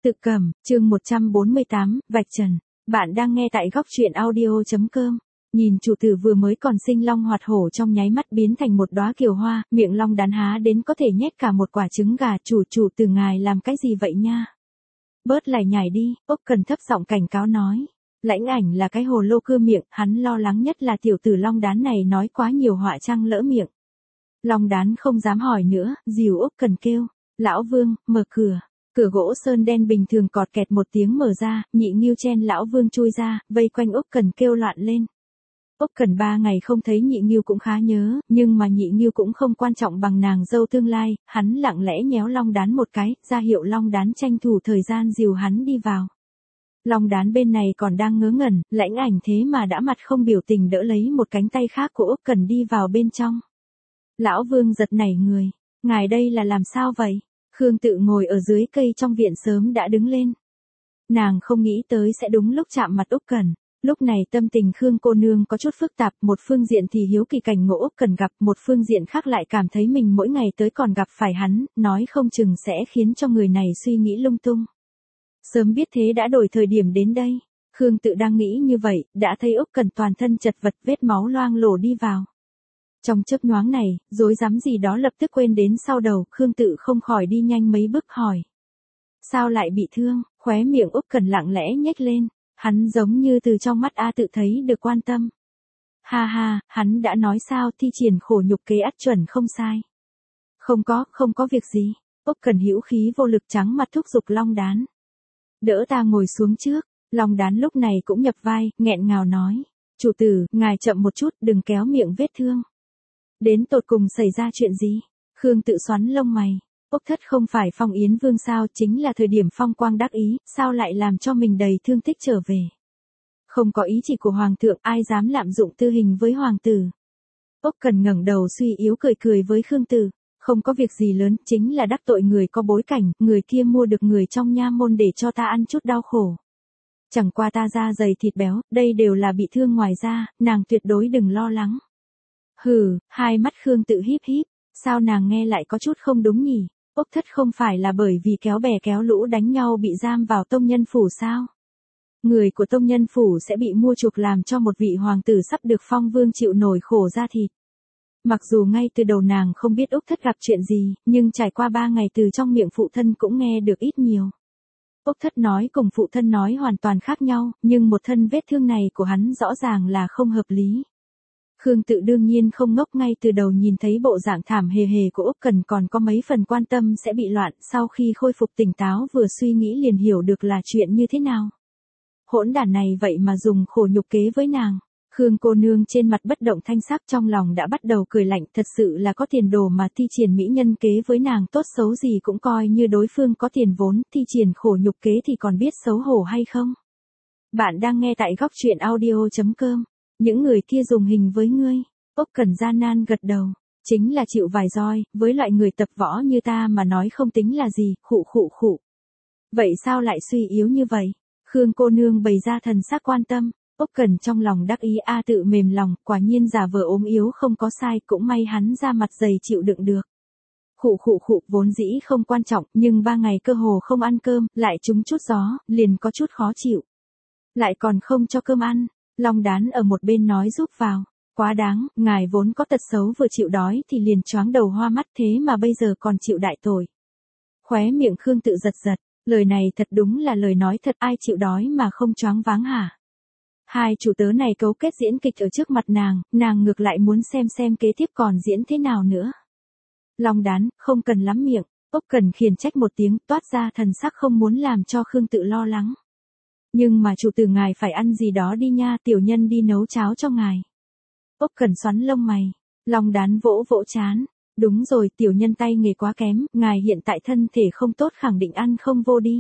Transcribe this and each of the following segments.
Tự cầm, chương 148, vạch trần. Bạn đang nghe tại góc truyện audio.com. Nhìn chủ tử vừa mới còn sinh long hoạt hổ trong nháy mắt biến thành một đóa kiều hoa, miệng long đán há đến có thể nhét cả một quả trứng gà. Chủ tử ngài làm cái gì vậy nha? Bớt lải nhải đi, Úc Cần thấp giọng cảnh cáo nói. Lãnh Ảnh là cái hồ lô cưa miệng, hắn lo lắng nhất là tiểu tử long đán này nói quá nhiều họa trăng lỡ miệng. Long đán không dám hỏi nữa, dìu Úc Cần kêu. Lão Vương, mở cửa. Cửa gỗ sơn đen bình thường cọt kẹt một tiếng mở ra, Nhị Nghiêu chen Lão Vương chui ra, vây quanh Úc Cần kêu loạn lên. Úc Cần 3 ngày không thấy Nhị Nghiêu cũng khá nhớ, nhưng mà Nhị Nghiêu cũng không quan trọng bằng nàng dâu tương lai, hắn lặng lẽ nhéo long đán một cái, ra hiệu long đán tranh thủ thời gian dìu hắn đi vào. Long đán bên này còn đang ngớ ngẩn, Lãnh Ảnh thế mà đã mặt không biểu tình đỡ lấy một cánh tay khác của Úc Cần đi vào bên trong. Lão Vương giật nảy người, ngài đây là làm sao vậy? Khương Tự ngồi ở dưới cây trong viện sớm đã đứng lên. Nàng không nghĩ tới sẽ đúng lúc chạm mặt Úc Cần. Lúc này tâm tình Khương cô nương có chút phức tạp, một phương diện thì hiếu kỳ cảnh ngộ Úc Cần gặp, một phương diện khác lại cảm thấy mình mỗi ngày tới còn gặp phải hắn, nói không chừng sẽ khiến cho người này suy nghĩ lung tung. Sớm biết thế đã đổi thời điểm đến đây. Khương Tự đang nghĩ như vậy, đã thấy Úc Cần toàn thân chật vật vết máu loang lổ đi vào. Trong chớp nhoáng này, rối rắm gì đó lập tức quên đến sau đầu, Khương Tự không khỏi đi nhanh mấy bước hỏi. Sao lại bị thương? Khóe miệng Úc Cần lặng lẽ nhếch lên, hắn giống như từ trong mắt A Tự thấy được quan tâm. Ha ha, hắn đã nói sao, thi triển khổ nhục kế ắt chuẩn không sai. Không có việc gì. Úc Cần hữu khí vô lực trắng mặt thúc giục long đán. Đỡ ta ngồi xuống trước, long đán lúc này cũng nhập vai, nghẹn ngào nói. Chủ tử, ngài chậm một chút, đừng kéo miệng vết thương. Đến tột cùng xảy ra chuyện gì? Khương Tự xoắn lông mày. Úc Thất không phải Phong Yến Vương sao, chính là thời điểm phong quang đắc ý, sao lại làm cho mình đầy thương tích trở về? Không có ý chỉ của Hoàng thượng, ai dám lạm dụng tư hình với Hoàng tử? Úc Cần ngẩng đầu suy yếu cười với Khương Tự. Không có việc gì lớn, chính là đắc tội người có bối cảnh, người kia mua được người trong nha môn để cho ta ăn chút đau khổ. Chẳng qua ta da dày thịt béo, đây đều là bị thương ngoài da, nàng tuyệt đối đừng lo lắng. Hừ, hai mắt Khương Tự híp híp, sao nàng nghe lại có chút không đúng nhỉ? Úc Thất không phải là bởi vì kéo bè kéo lũ đánh nhau bị giam vào tông nhân phủ sao? Người của tông nhân phủ sẽ bị mua chuộc làm cho một vị hoàng tử sắp được phong vương chịu nổi khổ da thịt. Mặc dù ngay từ đầu nàng không biết Úc Thất gặp chuyện gì, nhưng trải qua 3 ngày từ trong miệng phụ thân cũng nghe được ít nhiều. Úc Thất nói cùng phụ thân nói hoàn toàn khác nhau, nhưng một thân vết thương này của hắn rõ ràng là không hợp lý. Khương Tự đương nhiên không ngốc, ngay từ đầu nhìn thấy bộ dạng thảm hề hề của Úc Cần còn có mấy phần quan tâm sẽ bị loạn, sau khi khôi phục tỉnh táo vừa suy nghĩ liền hiểu được là chuyện như thế nào. Hỗn đản này vậy mà dùng khổ nhục kế với nàng. Khương cô nương trên mặt bất động thanh sắc, trong lòng đã bắt đầu cười lạnh, thật sự là có tiền đồ mà thi triển mỹ nhân kế với nàng, tốt xấu gì cũng coi như đối phương có tiền vốn, thi triển khổ nhục kế thì còn biết xấu hổ hay không. Bạn đang nghe tại góc truyện audio.com. Những người kia dùng hình với ngươi. Úc Cần gian nan gật đầu. Chính là chịu vài roi, với loại người tập võ như ta mà nói không tính là gì, khụ. Vậy sao lại suy yếu như vậy? Khương cô nương bày ra thần sắc quan tâm. Úc Cần trong lòng đắc ý, A Tự mềm lòng, quả nhiên giả vờ ốm yếu không có sai, cũng may hắn ra mặt dày chịu đựng được. Khụ, vốn dĩ không quan trọng, nhưng 3 ngày cơ hồ không ăn cơm, lại trúng chút gió, liền có chút khó chịu. Lại còn không cho cơm ăn. Long đán ở một bên nói giúp vào. Quá đáng, ngài vốn có tật xấu vừa chịu đói thì liền choáng đầu hoa mắt, thế mà bây giờ còn chịu đại tội. Khóe miệng Khương Tự giật, lời này thật đúng là lời nói thật, ai chịu đói mà không choáng váng hả? Hai chủ tớ này cấu kết diễn kịch ở trước mặt nàng ngược lại muốn xem kế tiếp còn diễn thế nào nữa. Long đán, không cần lắm miệng. Úc Cần khiển trách một tiếng, toát ra thần sắc không muốn làm cho Khương Tự lo lắng. Nhưng mà chủ tử ngài phải ăn gì đó đi nha, tiểu nhân đi nấu cháo cho ngài. Úc Cần xoắn lông mày. Long đán vỗ trán. Đúng rồi, tiểu nhân tay nghề quá kém, ngài hiện tại thân thể không tốt khẳng định ăn không vô đi.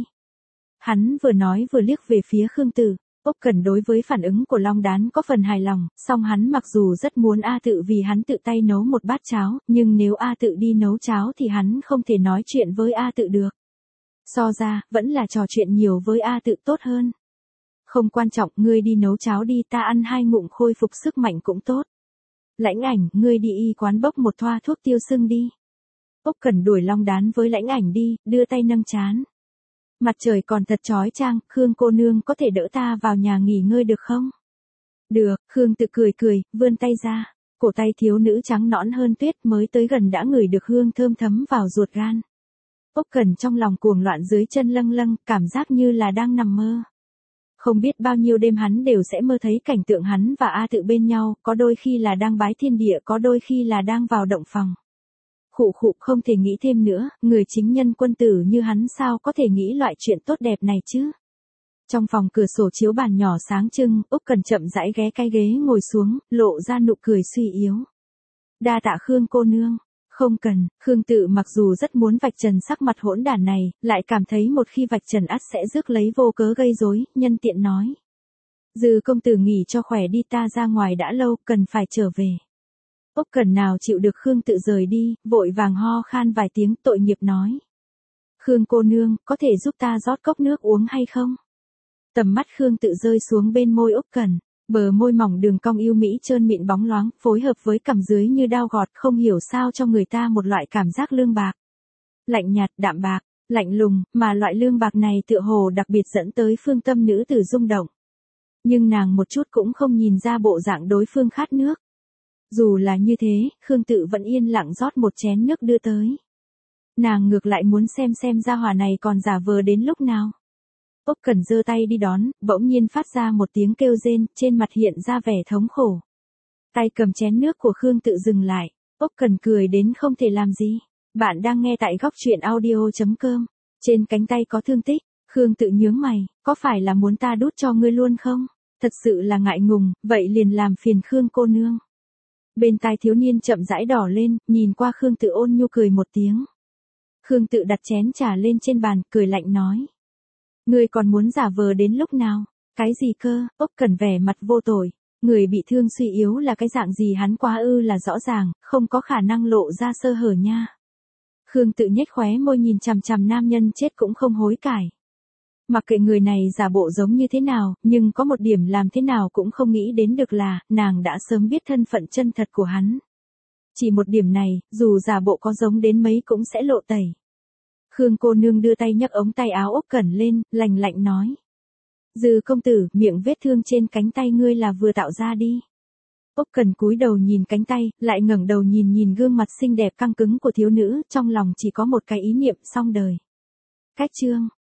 Hắn vừa nói vừa liếc về phía Khương Tự. Úc Cần đối với phản ứng của long đán có phần hài lòng, song hắn mặc dù rất muốn A Tự vì hắn tự tay nấu một bát cháo, nhưng nếu A Tự đi nấu cháo thì hắn không thể nói chuyện với A Tự được. So ra, vẫn là trò chuyện nhiều với A Tự tốt hơn. Không quan trọng, ngươi đi nấu cháo đi, ta ăn 2 ngụm khôi phục sức mạnh cũng tốt. Lãnh Ảnh, ngươi đi y quán bốc một thoa thuốc tiêu sưng đi. Úc Cần đuổi long đán với Lãnh Ảnh đi, đưa tay nâng trán. Mặt trời còn thật chói chang, Khương cô nương có thể đỡ ta vào nhà nghỉ ngơi được không? Được, Khương Tự cười cười, vươn tay ra. Cổ tay thiếu nữ trắng nõn hơn tuyết, mới tới gần đã ngửi được hương thơm thấm vào ruột gan. Úc Cẩn trong lòng cuồng loạn dưới chân lâng lâng, cảm giác như là đang nằm mơ. Không biết bao nhiêu đêm hắn đều sẽ mơ thấy cảnh tượng hắn và A Tự bên nhau, có đôi khi là đang bái thiên địa, có đôi khi là đang vào động phòng. Khụ khụ, không thể nghĩ thêm nữa, người chính nhân quân tử như hắn sao có thể nghĩ loại chuyện tốt đẹp này chứ. Trong phòng cửa sổ chiếu bàn nhỏ sáng trưng, Úc Cẩn chậm rãi ghé cái ghế ngồi xuống, lộ ra nụ cười suy yếu. Đa tạ Khương cô nương. Không cần. Khương Tự mặc dù rất muốn vạch trần sắc mặt hỗn đản này, lại cảm thấy một khi vạch trần ắt sẽ rước lấy vô cớ gây rối, nhân tiện nói. Dư công tử nghỉ cho khỏe đi, ta ra ngoài đã lâu, cần phải trở về. Úc Cẩn nào chịu được Khương Tự rời đi, vội vàng ho khan vài tiếng, tội nghiệp nói. Khương cô nương, có thể giúp ta rót cốc nước uống hay không? Tầm mắt Khương Tự rơi xuống bên môi Úc Cẩn, bờ môi mỏng đường cong yêu mỹ trơn mịn bóng loáng, phối hợp với cằm dưới như dao gọt, không hiểu sao cho người ta một loại cảm giác lương bạc. Lạnh nhạt, đạm bạc, lạnh lùng, mà loại lương bạc này tựa hồ đặc biệt dẫn tới phương tâm nữ tử rung động. Nhưng nàng một chút cũng không nhìn ra bộ dạng đối phương khát nước. Dù là như thế, Khương Tự vẫn yên lặng rót một chén nước đưa tới. Nàng ngược lại muốn xem gia hỏa này còn giả vờ đến lúc nào. Úc Cẩn giơ tay đi đón, bỗng nhiên phát ra một tiếng kêu rên, trên mặt hiện ra vẻ thống khổ. Tay cầm chén nước của Khương Tự dừng lại, Úc Cẩn cười đến không thể làm gì. Bạn đang nghe tại góc truyện audio.com. Trên cánh tay có thương tích, Khương Tự nhướng mày, có phải là muốn ta đút cho ngươi luôn không? Thật sự là ngại ngùng, vậy liền làm phiền Khương cô nương. Bên tai thiếu niên chậm rãi đỏ lên, nhìn qua Khương Tự ôn nhu cười một tiếng. Khương Tự đặt chén trà lên trên bàn, cười lạnh nói. Ngươi còn muốn giả vờ đến lúc nào? Cái gì cơ? Úc Cẩn vẻ mặt vô tội. Người bị thương suy yếu là cái dạng gì hắn quá ư là rõ ràng, không có khả năng lộ ra sơ hở nha. Khương Tự nhếch khóe môi nhìn chằm chằm nam nhân chết cũng không hối cải. Mặc kệ người này giả bộ giống như thế nào, nhưng có một điểm làm thế nào cũng không nghĩ đến được là, nàng đã sớm biết thân phận chân thật của hắn. Chỉ một điểm này, dù giả bộ có giống đến mấy cũng sẽ lộ tẩy. Khương cô nương đưa tay nhấc ống tay áo Úc Cẩn lên, lạnh lạnh nói. Dư công tử, miệng vết thương trên cánh tay ngươi là vừa tạo ra đi. Úc Cẩn cúi đầu nhìn cánh tay, lại ngẩng đầu nhìn gương mặt xinh đẹp căng cứng của thiếu nữ, trong lòng chỉ có một cái ý niệm xong đời. Cách chương.